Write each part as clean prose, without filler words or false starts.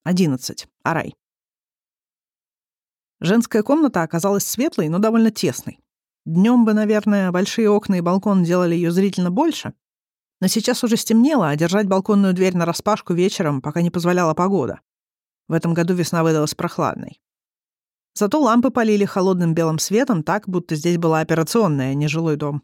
11. Арай. Женская комната оказалась светлой, но довольно тесной. Днем бы, наверное, большие окна и балкон делали ее зрительно больше, но сейчас уже стемнело, а держать балконную дверь нараспашку вечером пока не позволяла погода. В этом году весна выдалась прохладной. Зато лампы полили холодным белым светом так, будто здесь была операционная, а не жилой дом.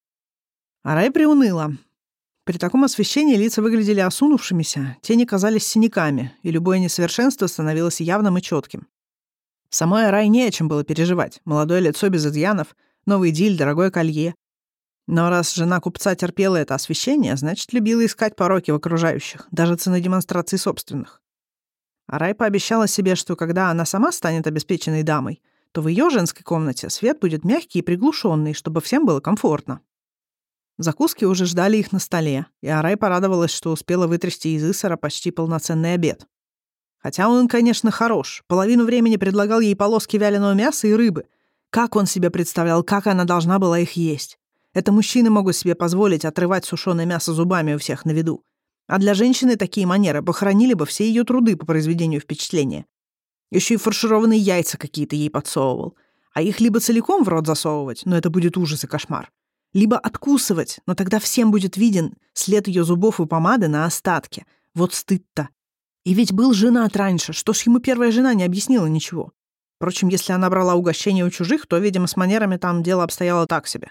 Арай приуныла. При таком освещении лица выглядели осунувшимися, тени казались синяками, и любое несовершенство становилось явным и четким. Самой Арай не о чем было переживать. Молодое лицо без изъянов, новый диль, дорогое колье. Но раз жена купца терпела это освещение, значит, любила искать пороки в окружающих, даже ценой демонстрации собственных. Арай пообещала себе, что когда она сама станет обеспеченной дамой, то в ее женской комнате свет будет мягкий и приглушенный, чтобы всем было комфортно. Закуски уже ждали их на столе, и Арай порадовалась, что успела вытрясти из Исара почти полноценный обед. Хотя он, конечно, хорош. Половину времени предлагал ей полоски вяленого мяса и рыбы. Как он себе представлял, как она должна была их есть? Это мужчины могут себе позволить отрывать сушеное мясо зубами у всех на виду. А для женщины такие манеры похоронили бы все ее труды по произведению впечатления. Еще и фаршированные яйца какие-то ей подсовывал. А их либо целиком в рот засовывать, но это будет ужас и кошмар, либо откусывать, но тогда всем будет виден след ее зубов и помады на остатке. Вот стыд-то. И ведь был женат раньше, что ж ему первая жена не объяснила ничего. Впрочем, если она брала угощение у чужих, то, видимо, с манерами там дело обстояло так себе.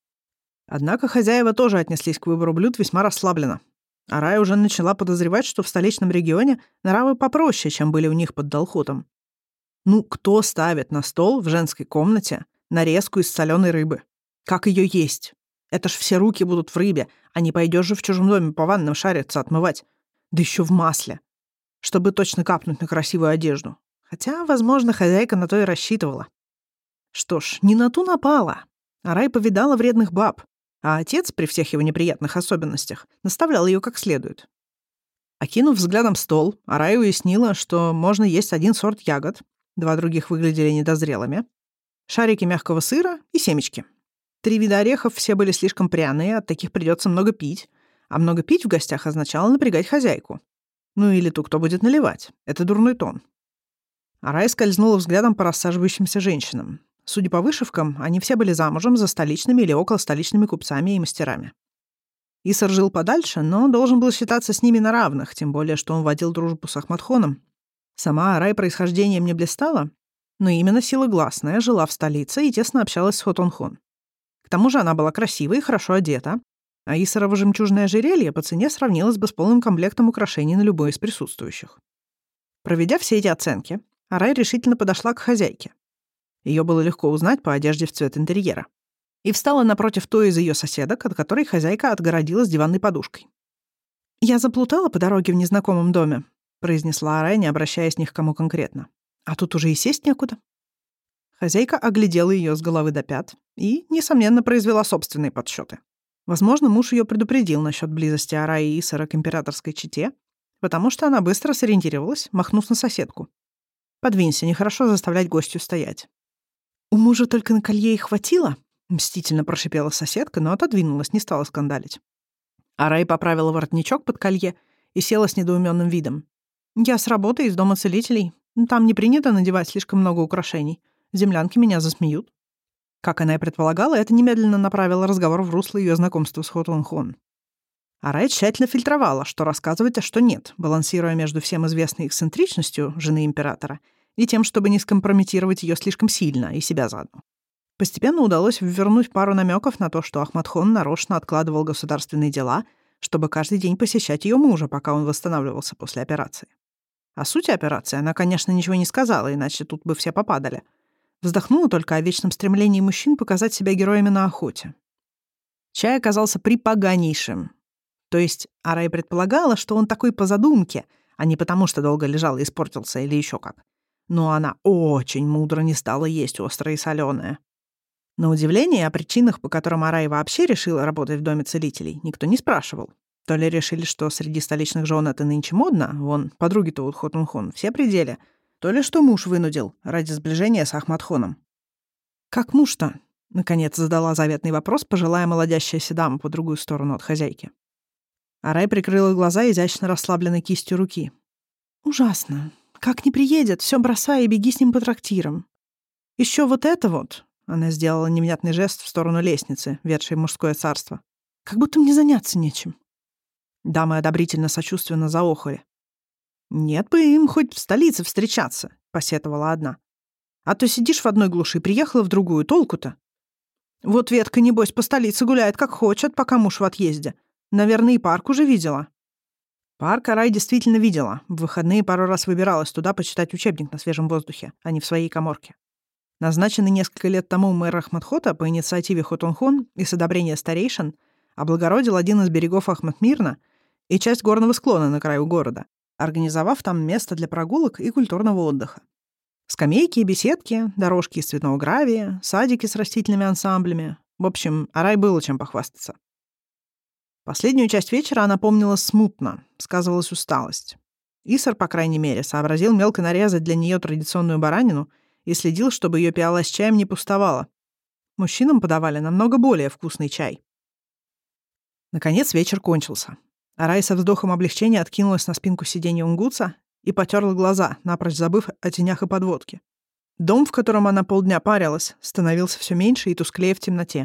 Однако хозяева тоже отнеслись к выбору блюд весьма расслабленно. Арай уже начала подозревать, что в столичном регионе нравы попроще, чем были у них под Далхотом. Ну, кто ставит на стол в женской комнате нарезку из соленой рыбы? Как ее есть? Это ж все руки будут в рыбе, а не пойдешь же в чужом доме по ваннам шариться, отмывать. Да еще в масле, чтобы точно капнуть на красивую одежду. Хотя, возможно, хозяйка на то и рассчитывала. Что ж, не на ту напала. Арай повидала вредных баб, а отец, при всех его неприятных особенностях, наставлял ее как следует. Окинув взглядом стол, Арай уяснила, что можно есть один сорт ягод, два других выглядели недозрелыми, шарики мягкого сыра и семечки. 3 вида орехов все были слишком пряные, от таких придется много пить, а много пить в гостях означало напрягать хозяйку. Ну или ту, кто будет наливать. Это дурной тон. Арай скользнула взглядом по рассаживающимся женщинам. Судя по вышивкам, они все были замужем за столичными или околостоличными купцами и мастерами. Исар жил подальше, но должен был считаться с ними на равных, тем более, что он водил дружбу с Ахматхоном. Сама Арай происхождением не блистала, но именно сила гласная жила в столице и тесно общалась с Хотонхон. К тому же она была красива и хорошо одета, а Исарово жемчужное ожерелье по цене сравнилось бы с полным комплектом украшений на любой из присутствующих. Проведя все эти оценки, Арай решительно подошла к хозяйке. Ее было легко узнать по одежде в цвет интерьера. И встала напротив той из ее соседок, от которой хозяйка отгородилась диванной подушкой. «Я заплутала по дороге в незнакомом доме», — произнесла Арай, не обращаясь ни к кому конкретно. «А тут уже и сесть некуда». Хозяйка оглядела ее с головы до пят и, несомненно, произвела собственные подсчеты. Возможно, муж ее предупредил насчет близости Араи и Исара к императорской чете, потому что она быстро сориентировалась, махнув на соседку. «Подвинься, нехорошо заставлять гостью стоять». «У мужа только на колье и хватило?» — мстительно прошипела соседка, но отодвинулась, не стала скандалить. Арай поправила воротничок под колье и села с недоуменным видом. «Я с работы из дома целителей. Там не принято надевать слишком много украшений. Землянки меня засмеют». Как она и предполагала, это немедленно направило разговор в русло ее знакомства с Хотонхон. Арай тщательно фильтровала, что рассказывать, а что нет, балансируя между всем известной эксцентричностью жены императора и тем, чтобы не скомпрометировать ее слишком сильно и себя заодно. Постепенно удалось ввернуть пару намеков на то, что Ахматхон нарочно откладывал государственные дела, чтобы каждый день посещать ее мужа, пока он восстанавливался после операции. О сути операции она, конечно, ничего не сказала, иначе тут бы все попадали. Вздохнула только о вечном стремлении мужчин показать себя героями на охоте. Чай оказался припоганейшим. То есть Арай предполагала, что он такой по задумке, а не потому, что долго лежал и испортился или еще как. Но она очень мудро не стала есть острое и соленое. На удивление, о причинах, по которым Арай вообще решила работать в доме целителей, никто не спрашивал. То ли решили, что среди столичных жен это нынче модно, вон, подруги-то у Хотунхон все при деле, то ли что муж вынудил ради сближения с Ахматхоном. «Как муж-то?» — наконец задала заветный вопрос пожилая молодящаяся дама по другую сторону от хозяйки. Арай прикрыла глаза изящно расслабленной кистью руки. «Ужасно. Как не приедет, все бросай и беги с ним по трактирам. Еще вот это вот, она сделала невнятный жест в сторону лестницы, ведшей в мужское царство. Как будто мне заняться нечем. Дамы одобрительно сочувственно заохали. «Нет бы им хоть в столице встречаться», — посетовала одна. «А то сидишь в одной глуши и приехала в другую, толку-то? Вот Ветка, небось, по столице гуляет как хочет, пока муж в отъезде. Наверное, и парк уже видела». Парк Арай действительно видела. В выходные пару раз выбиралась туда почитать учебник на свежем воздухе, а не в своей каморке. Назначенный несколько лет тому мэр Ахматхота по инициативе Хотунхон и с одобрения старейшин облагородил один из берегов Ахматмирна и часть горного склона на краю города, организовав там место для прогулок и культурного отдыха. Скамейки и беседки, дорожки из цветного гравия, садики с растительными ансамблями. В общем, Арай было чем похвастаться. Последнюю часть вечера она помнила смутно, сказывалась усталость. Исар, по крайней мере, сообразил мелко нарезать для нее традиционную баранину и следил, чтобы ее пиала с чаем не пустовала. Мужчинам подавали намного более вкусный чай. Наконец вечер кончился. Арай со вздохом облегчения откинулась на спинку сиденья унгутса и потерла глаза, напрочь забыв о тенях и подводке. Дом, в котором она полдня парилась, становился все меньше и тусклее в темноте.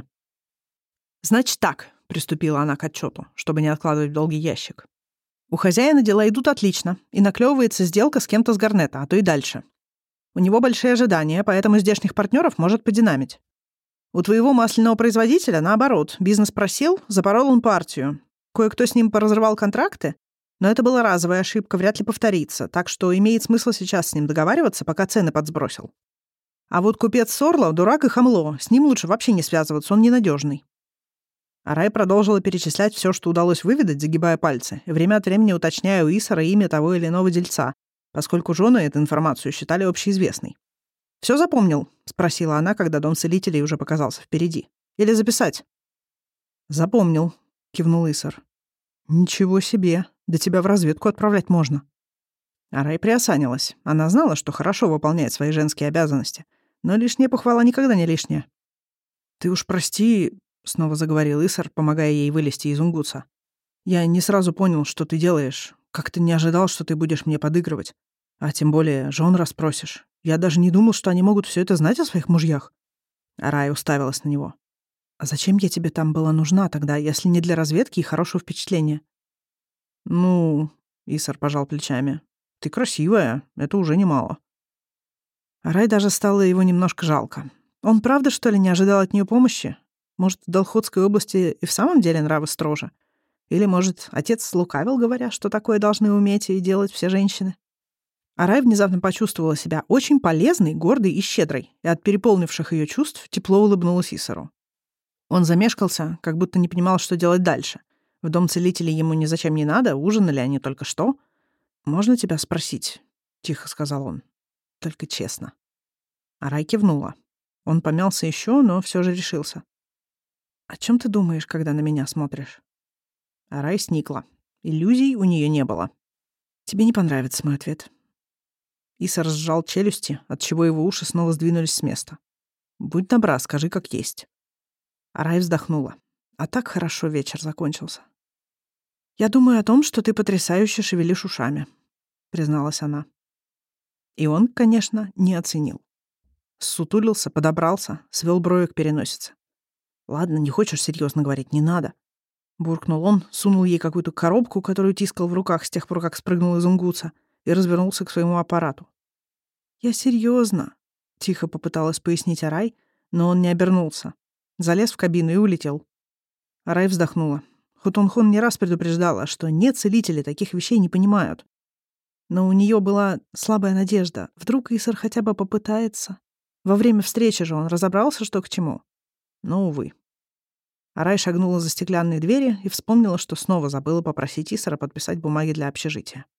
«Значит так», — приступила она к отчету, чтобы не откладывать в долгий ящик. «У хозяина дела идут отлично, и наклевывается сделка с кем-то с Гарнета, а то и дальше. У него большие ожидания, поэтому здешних партнеров может подинамить. У твоего масляного производителя, наоборот, бизнес просел, запорол он партию. Кое-кто с ним поразрывал контракты, но это была разовая ошибка, вряд ли повторится, так что имеет смысл сейчас с ним договариваться, пока цены подсбросил. А вот купец Сорло — дурак и хамло, с ним лучше вообще не связываться, он ненадежный». Арай продолжила перечислять все, что удалось выведать, загибая пальцы, и время от времени уточняя у Исара имя того или иного дельца, поскольку жены эту информацию считали общеизвестной. «Все запомнил?» — спросила она, когда дом целителей уже показался впереди. «Или записать?» «Запомнил», — кивнул Исар. «Ничего себе, да тебя в разведку отправлять можно». Арай приосанилась. Она знала, что хорошо выполняет свои женские обязанности, но лишняя похвала никогда не лишняя. «Ты уж прости», — снова заговорил Исар, помогая ей вылезти из унгутса. «Я не сразу понял, что ты делаешь. Как-то не ожидал, что ты будешь мне подыгрывать. А тем более жен расспросишь. Я даже не думал, что они могут все это знать о своих мужьях». Арай уставилась на него. «А зачем я тебе там была нужна тогда, если не для разведки и хорошего впечатления?» «Ну...» — Исар пожал плечами. «Ты красивая, это уже немало». Арай даже стало его немножко жалко. Он правда, что ли, не ожидал от нее помощи? Может, в Долходской области и в самом деле нравы строже? Или, может, отец слукавил, говоря, что такое должны уметь и делать все женщины? Арай внезапно почувствовала себя очень полезной, гордой и щедрой, и от переполнивших ее чувств тепло улыбнулась Исару. Он замешкался, как будто не понимал, что делать дальше. В дом целителей ему ни зачем не надо, ужинали они только что. «Можно тебя спросить?» — тихо сказал он. «Только честно». Арай кивнула. Он помялся еще, но все же решился. «О чем ты думаешь, когда на меня смотришь?» Арай сникла. Иллюзий у нее не было. «Тебе не понравится мой ответ». Исар сжал челюсти, отчего его уши снова сдвинулись с места. «Будь добра, скажи, как есть». Арай вздохнула. А так хорошо вечер закончился. «Я думаю о том, что ты потрясающе шевелишь ушами», — призналась она. И он, конечно, не оценил. Ссутулился, подобрался, свел брови к переносице. «Ладно, не хочешь серьезно говорить, не надо». Буркнул он, сунул ей какую-то коробку, которую тискал в руках с тех пор, как спрыгнул из унгутса, и развернулся к своему аппарату. «Я серьезно», — тихо попыталась пояснить Арай, но он не обернулся. Залез в кабину и улетел. Арай вздохнула. Хотунхон не раз предупреждала, что целители таких вещей не понимают. Но у нее была слабая надежда. Вдруг Исар хотя бы попытается. Во время встречи же он разобрался, что к чему. Но, увы. Арай шагнула за стеклянные двери и вспомнила, что снова забыла попросить Исара подписать бумаги для общежития.